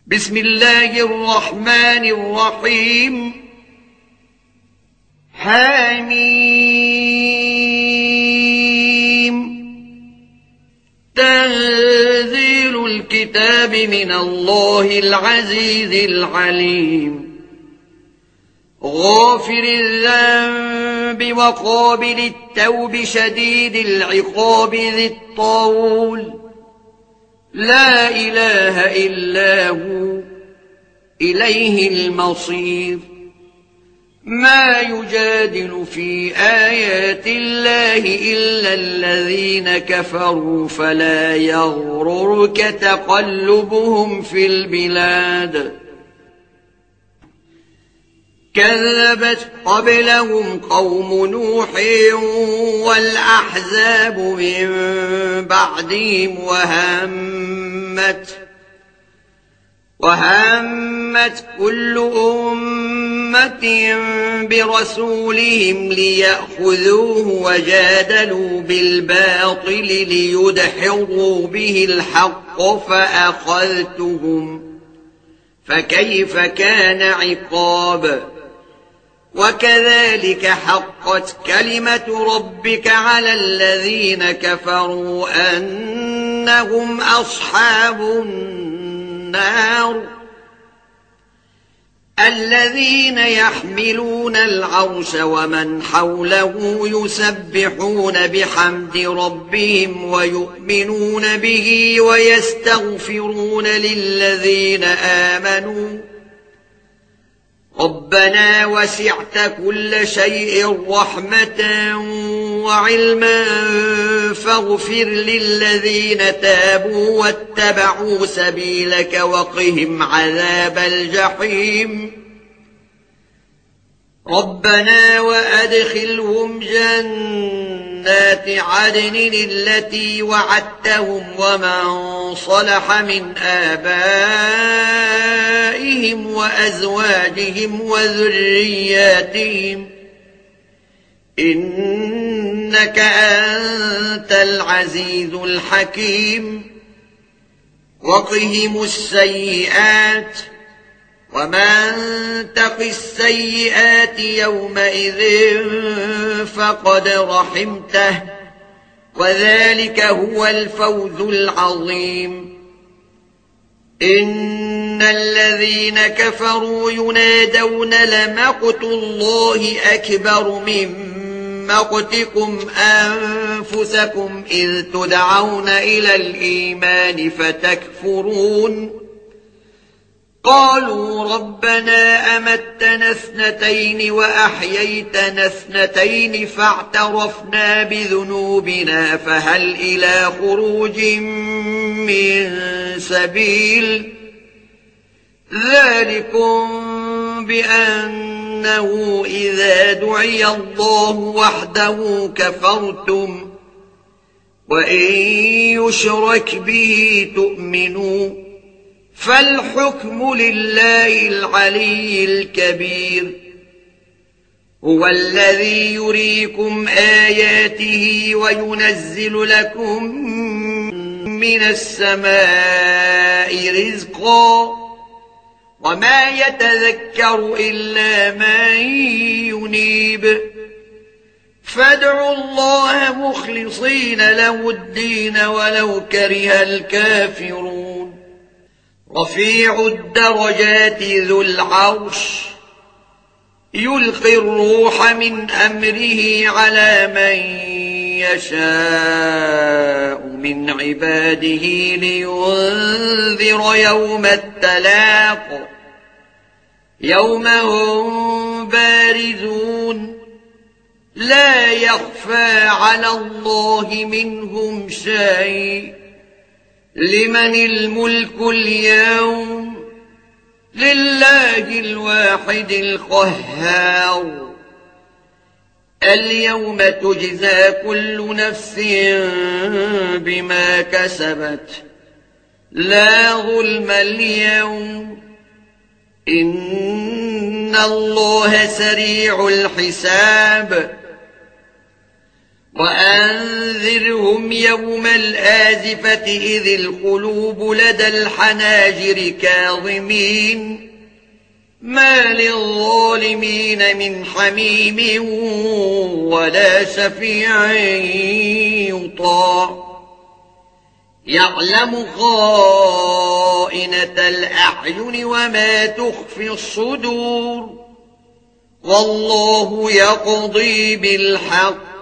بسم الله الرحمن الرحيم. حميم. تنزيل الكتاب من الله العزيز العليم. غافر الذنب وقابل التوب شديد العقاب ذي الطول، لا إله إلا هو إليه المصير. ما يجادل في آيات الله إلا الذين كفروا، فلا يغررك تقلبهم في البلاد. كذبت قبلهم قوم نوح والأحزاب من بعدهم وهمت كل أمة برسولهم ليأخذوه، وجادلوا بالباطل ليدحضوا به الحق فأخذتهم، فكيف كان عقاب. وكذلك حقت كلمة ربك على الذين كفروا أنهم أصحاب النار. الذين يحملون العرش ومن حوله يسبحون بحمد ربهم ويؤمنون به ويستغفرون للذين آمنوا ربنا وسعت كل شيء رحمة وعلما فاغفر للذين تابوا واتبعوا سبيلك وقهم عذاب الجحيم. ربنا وأدخلهم جنات عدن التي وعدتهم ومن صلح من آبائهم وأزواجهم وذرياتهم إنك أنت العزيز الحكيم. وقهم السيئات ومن تق السيئات يومئذ فقد رحمته، وذلك هو الفوز العظيم. إن الذين كفروا ينادون لمقت الله أكبر من مقتكم أنفسكم إذ تدعون إلى الإيمان فتكفرون. قالوا ربنا أمتنا اثنتين وأحييتنا اثنتين فاعترفنا بذنوبنا فهل إلى خروج من سبيل. ذلكم بأنه إذا دعي الله وحده كفرتم وإن يشرك به تؤمنوا، فالحكم لله العلي الكبير. هو الذي يريكم آياته وينزل لكم من السماء رزقا، وما يتذكر إلا من ينيب. فادعوا الله مخلصين له الدين ولو كره الكافرون. رفيع الدرجات ذو العرش يلقي الروح من أمره على من يشاء من عباده لينذر يوم التلاق، يوم هم بارزون لا يخفى على الله منهم شيء. لمن الملك اليوم؟ لله الواحد القهار. اليوم تجزى كل نفس بما كسبت، لا ظلم اليوم، إن الله سريع الحساب. وأنذرهم يوم الآزفة إذ القلوب لدى الحناجر كاظمين ما للظالمين من حميم ولا شفيع يطاع يعلم خائنة الأعين وما تخفي الصدور والله يقضي بالحق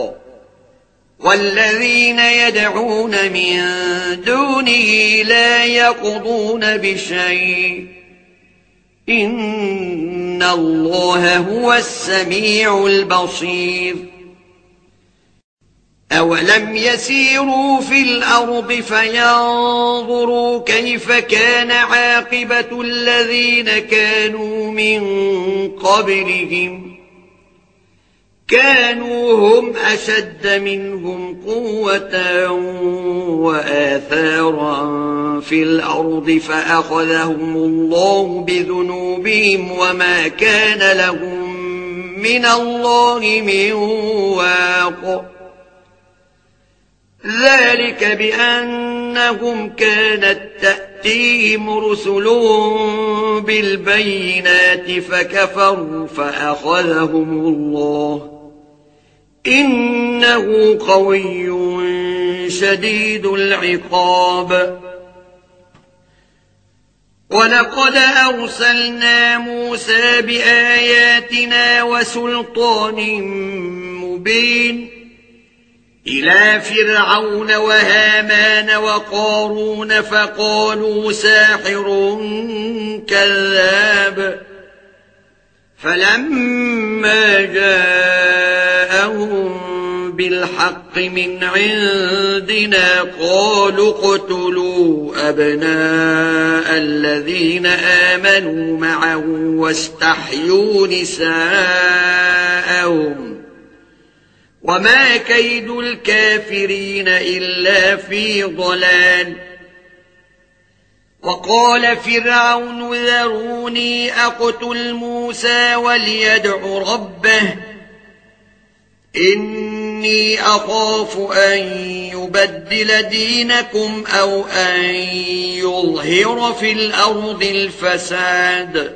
والذين يدعون من دونه لا يقضون بشيء إن الله هو السميع البصير أولم يسيروا في الأرض فينظروا كيف كان عاقبة الذين كانوا من قبلهم كانوا هم أشد منهم قوة وآثارا في الأرض فأخذهم الله بذنوبهم وما كان لهم من الله من واق ذلك بأنهم كانت تأتيهم رسلهم بالبينات فكفروا فأخذهم الله إنه قوي شديد العقاب ولقد أرسلنا موسى بآياتنا وسلطان مبين إلى فرعون وهامان وقارون فقالوا ساحر كذاب فلما جاءهم بالحق من عندنا قالوا اقتلوا أبناء الذين آمنوا معه واستحيوا نساءهم وما كيد الكافرين إلا في ضلال وقال فرعون ذروني أقتل موسى وليدع ربه إني أخاف أن يبدل دينكم أو أن يظهر في الأرض الفساد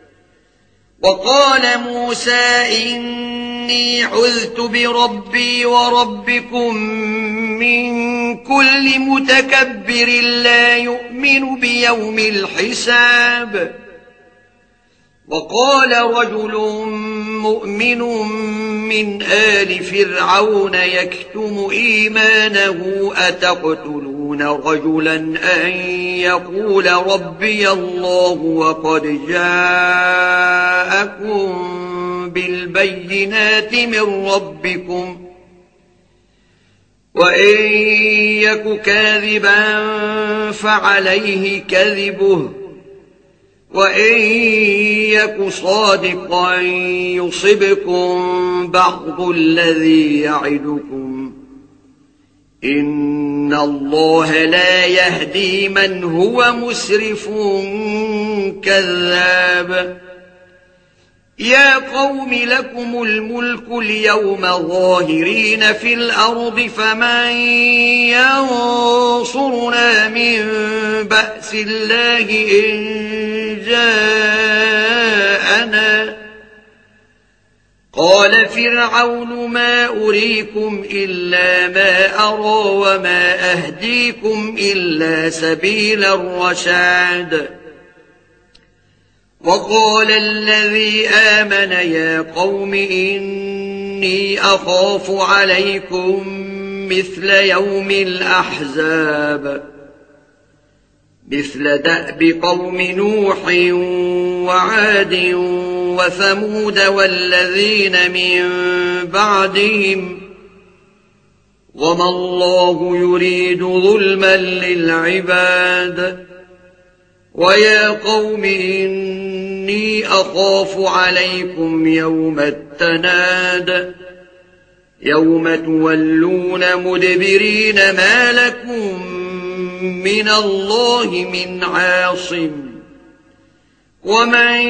وقال موسى إني عذت بربي وربكم من كل متكبر لا يؤمن بيوم الحساب وقال رجل مؤمن من آل فرعون يكتم إيمانه أتقتلون رجلا أن يقول ربي الله وقد جاءكم بالبينات من ربكم وإن يك كاذبا فعليه كذبه وإن يك صادقا يصبكم بعض الذي يعدكم إن الله لا يهدي من هو مسرف كذاب يا قوم لكم الملك اليوم ظاهرين في الأرض فمن ينصرنا من بأس الله إن جاءنا قال فرعون ما أريكم إلا ما أرى وما أهديكم إلا سبيل الرشاد وقال الذي آمن يا قوم إني أخاف عليكم مثل يوم الأحزاب مثل دأب قوم نوح وعاد وثمود والذين من بعدهم وما الله يريد ظلما للعباد ويا قوم إني أخاف عليكم يوم التناد يوم تولون مدبرين ما لكم من الله من عاصم ومن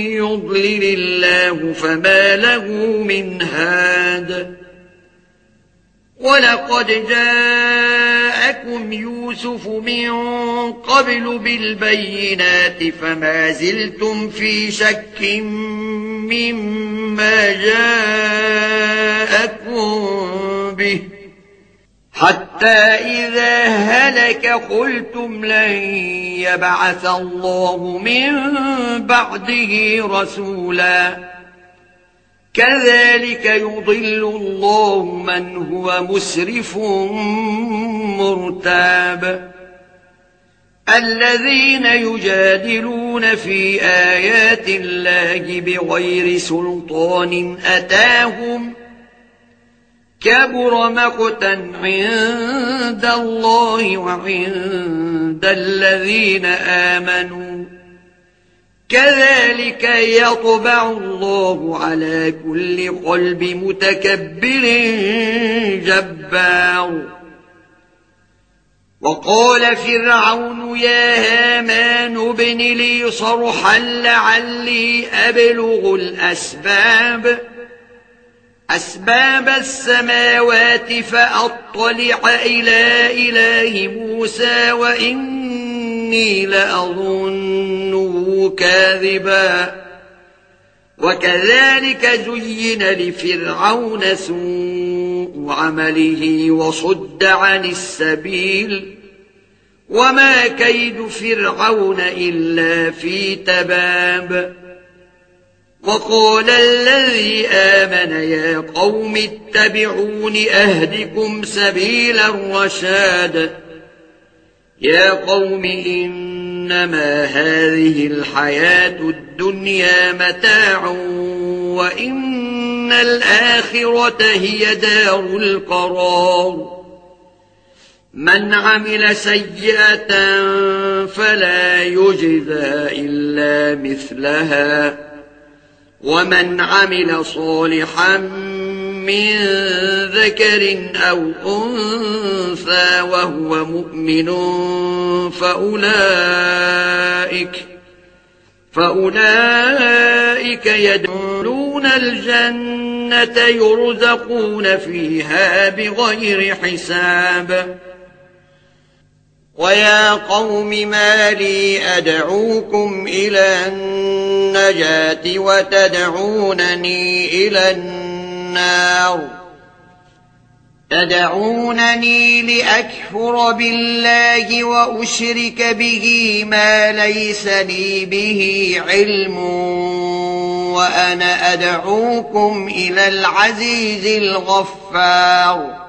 يضلل الله فما له من هاد ولقد جاءكم يوسف من قبل بالبينات فما زلتم في شك مما جاءكم به حتى إذا هلك قلتم لن يبعث الله من بعده رسولا كذلك يضل الله من هو مسرف مرتاب الذين يجادلون في آيات الله بغير سلطان أتاهم كبر مقتا عند الله وعند الذين آمنوا كذلك يطبع الله على كل قلب متكبر جبار وقال فرعون يا هامان ابن لي صرحا لعلي أبلغ أسباب السماوات فأطلع إلى إله موسى وإني لأظنه كاذبا وكذلك زين لفرعون سوء عمله وصد عن السبيل وما كيد فرعون إلا في تباب وقال الذي آمن يا قوم اتبعون أهدكم سبيل الرشاد يا قوم إنما هذه الحياة الدنيا متاع وإن الآخرة هي دار القرار من عمل سيئة فلا يجزى إلا مثلها ومن عمل صالحا من ذكر أو أنثى وهو مؤمن فأولئك يدخلون الجنة يرزقون فيها بغير حساب ويا قوم ما لي أدعوكم إلى النجاة وتدعونني إلى النار تدعونني لأكفر بالله وأشرك به ما ليس لي به علم وأنا أدعوكم إلى العزيز الغفار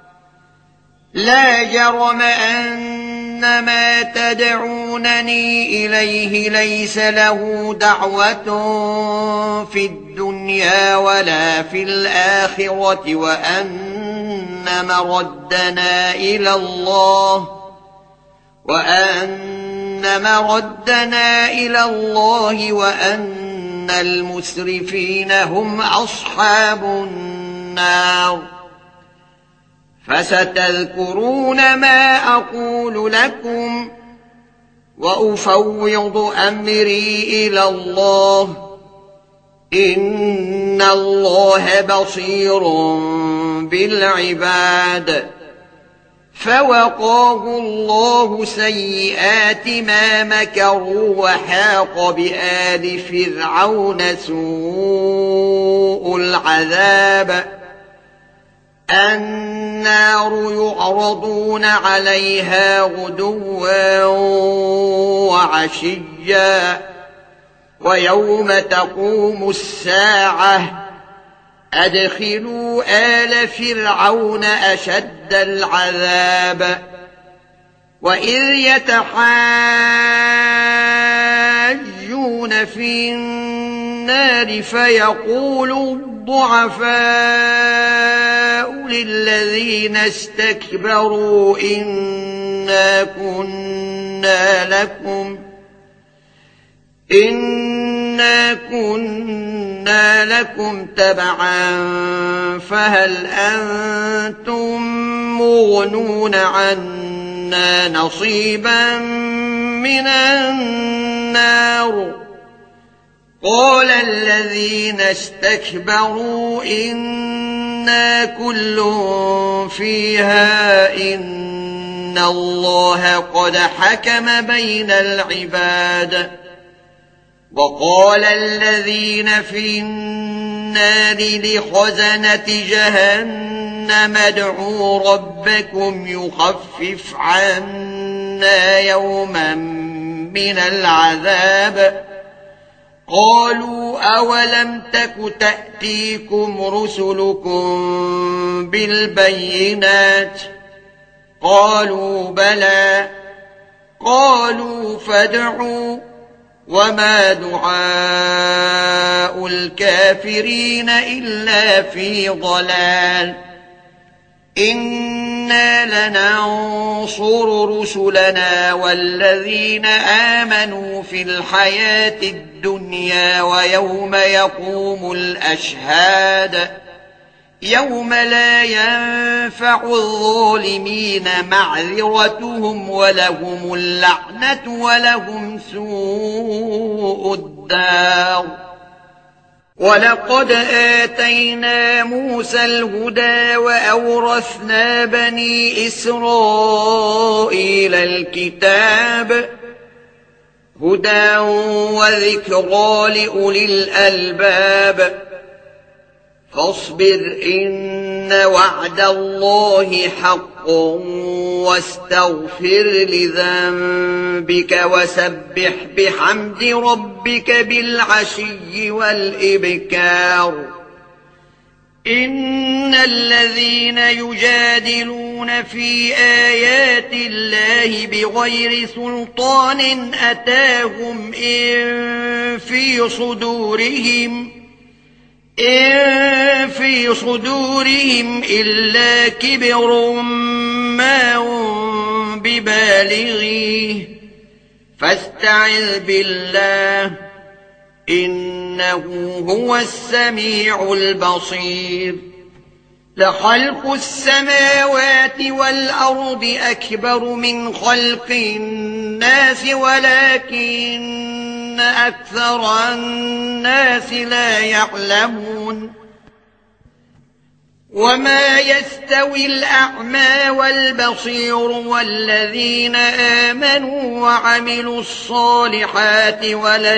لا جرم أن ما تدعونني إليه ليس له دعوة في الدنيا ولا في الآخرة وأن مردنا إلى الله وأن المسرفين هم أصحاب النار فستذكرون ما أقول لكم وأفوض أمري إلى الله إن الله بصير بالعباد فوقاه الله سيئات ما مكروا وحاق بآل فرعون سوء العذاب النار يعرضون عليها غدوا وعشيا ويوم تقوم الساعة أدخلوا آل فرعون أشد العذاب وإذ يتحاجون في النار فيقول الضعفاء للذين استكبروا إنا كنا لكم تبعا فهل أنتم مغنون عنا نصيبا من النار قال الذين استكبروا إنا إنا كل فيها إن الله قد حكم بين العباد. وقال الذين في النار لخزنة جهنم ادعوا ربكم يخفف عنا يوما من العذاب. قالوا أولم تك تأتيكم رسلكم بالبينات؟ قالوا بلى. قالوا فادعوا. وما دعاء الكافرين إلا في ضلال. إنا لننصر رسلنا والذين آمنوا في الحياة الدنيا ويوم يقوم الأشهاد يوم لا ينفع الظالمين معذرتهم ولهم اللعنة ولهم سوء الدار. ولقد آتينا موسى الهدى وأورثنا بني إسرائيل الكتاب هدى وذكرى لأولي الألباب. فاصبر إن وعد الله حق واستغفر لذنبك وسبح بحمد ربك بالعشي والإبكار. إن الذين يجادلون في آيات الله بغير سلطان أتاهم إن في صدورهم إلا كبر ما هم ببالغيه فاستعذ بالله إنه هو السميع البصير. لخلق السماوات والأرض أكبر من خلق الناس ولكن أكثر الناس لا يعلمون. وما يستوي الأعمى والبصير والذين آمنوا وعملوا الصالحات ولا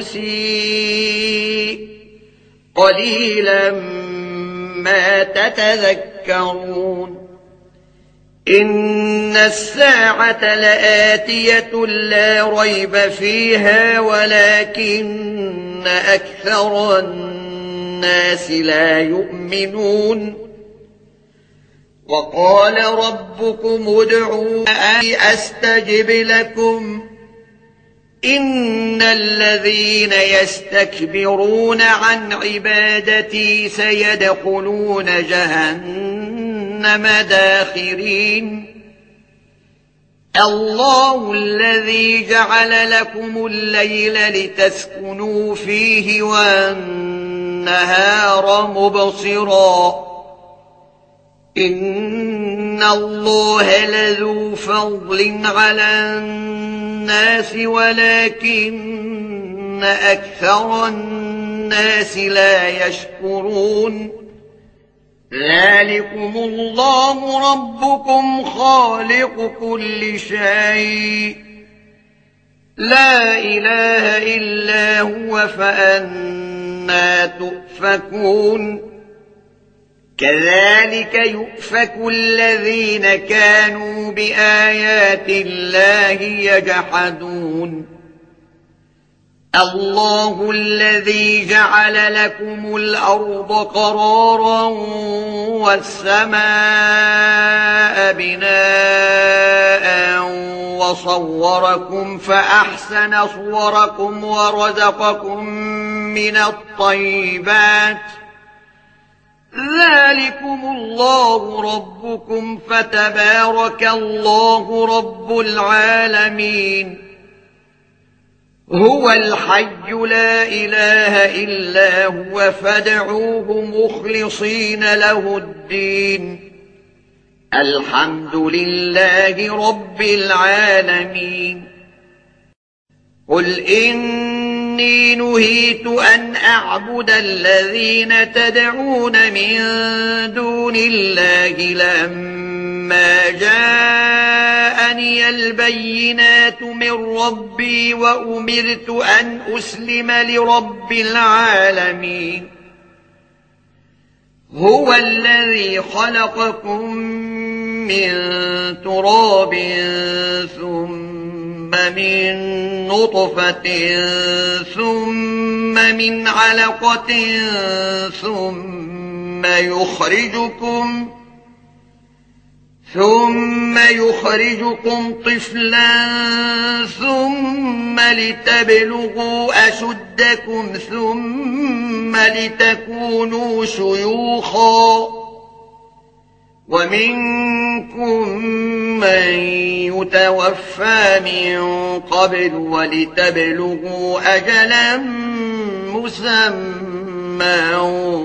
المسيء قليلا ما تتذكرون. إن الساعة لآتية لا ريب فيها ولكن أكثر الناس لا يؤمنون. وقال ربكم ادعوني أستجب لكم إن الذين يستكبرون عن عبادتي سيدخلون جهنم داخرين. الله الذي جعل لكم الليل لتسكنوا فيه والنهار مبصرا إن الله لذو فضل على الناس ولكن أكثر الناس لا يشكرون. ذلكم الله ربكم خالق كل شيء لا إله إلا هو فأنى تؤفكون. كذلك يؤفك الذين كانوا بآيات الله يجحدون. الله الذي جعل لكم الأرض قرارا والسماء بناء وصوركم فأحسن صوركم ورزقكم من الطيبات ذلكم الله ربكم فتبارك الله رب العالمين. هو الحي لا إله إلا هو فادعوه مخلصين له الدين الحمد لله رب العالمين. قل إن إني نهيت أن أعبد الذين تدعون من دون الله لما جاءني البينات من ربي وأمرت أن أسلم لرب العالمين هو الذي خلقكم من تراب ثم من نطفة طفة من علقة ثم يخرجكم طفلا ثم لتبلغوا أشدكم ثم لتكونوا شيوخا ومنكم من يتوفى من قبل ولتبلغوا أجلا مسمى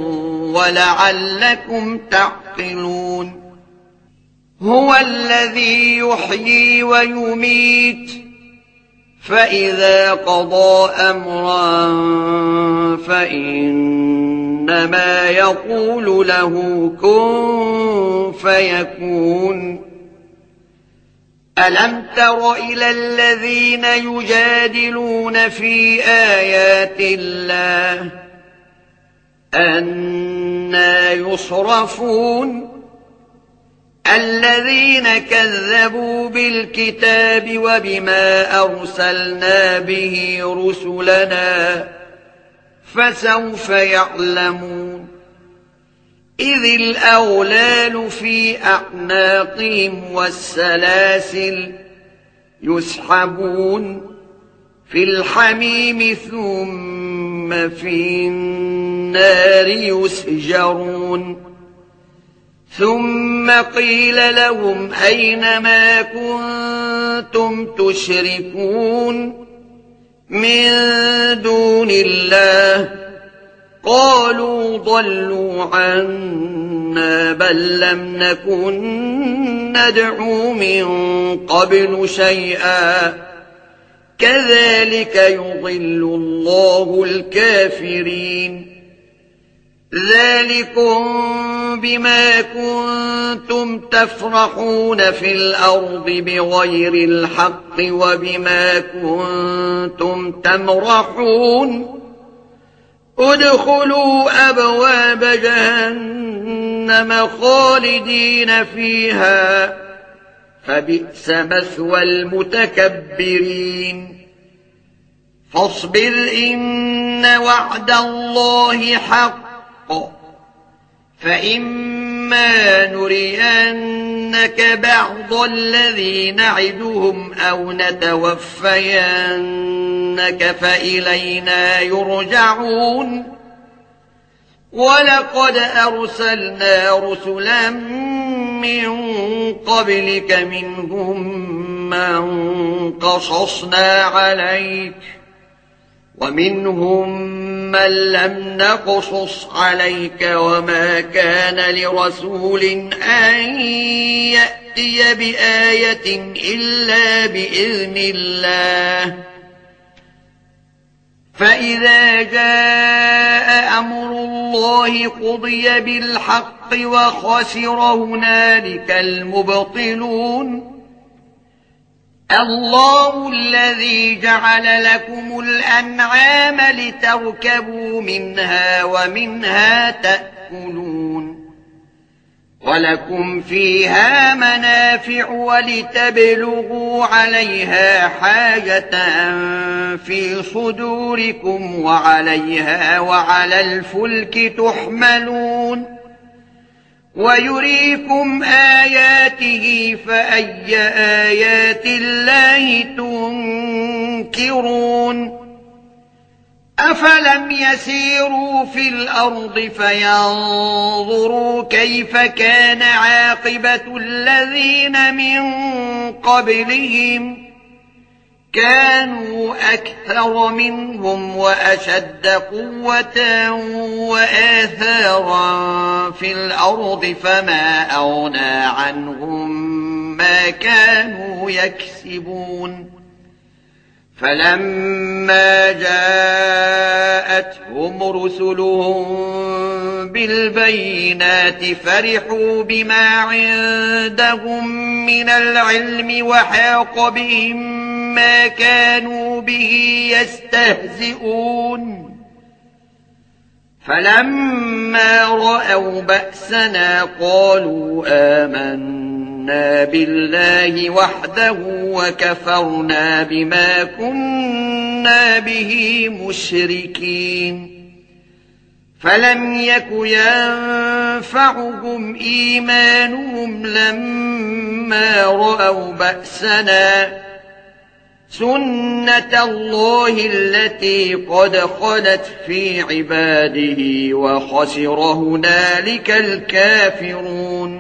ولعلكم تعقلون هو الذي يحيي ويميت فإذا قضى أمرا فإنما يقول له كن فيكون ألم تر إلى الذين يجادلون في آيات الله أنى يصرفون الذين كذبوا بالكتاب وبما أرسلنا به رسلنا فسوف يعلمون إذ الأغلال في أعناقهم والسلاسل يسحبون في الحميم ثم في النار يسجرون ثم قيل لهم أين ما كنتم تشركون من دون الله قالوا ضلوا عنا بل لم نكن ندعو من قبل شيئا كذلك يضل الله الكافرين ذلكم بما كنتم تفرحون في الأرض بغير الحق وبما كنتم تمرحون ادخلوا أبواب جهنم خالدين فيها فبئس مثوى المتكبرين فاصبر إن وعد الله حق فإما نرينك بعض الذي نعدهم أو نتوفينك فإلينا يرجعون ولقد أرسلنا رسلا من قبلك منهم من قصصنا عليك ومنهم من لم نقصص عليك وما كان لرسول أن يأتي بآية إلا بإذن الله فإذا جاء أمر الله قضي بالحق وخسر هنالك المبطلون الله الذي جعل لكم الأنعام لتركبوا منها ومنها تأكلون ولكم فيها منافع ولتبلغوا عليها حاجة في صدوركم وعليها وعلى الفلك تحملون ويريكم آياته فأي آيات الله تنكرون أفلم يسيروا في الأرض فينظروا كيف كان عاقبة الذين من قبلهم كانوا أكثر منهم وأشد قوة وآثارا في الأرض فما أغنى عنهم ما كانوا يكسبون فلما فلما جاءتهم رسلهم بالبينات فرحوا بما عندهم من العلم وحاق بهم ما كانوا به يستهزئون فلما رأوا بأسنا قالوا آمنا بالله وحده وكفرنا بما كنا به مشركين فلم يك ينفعهم إيمانهم لما رأوا بأسنا سنة الله التي قد خلت في عباده وخسر هنالك الكافرون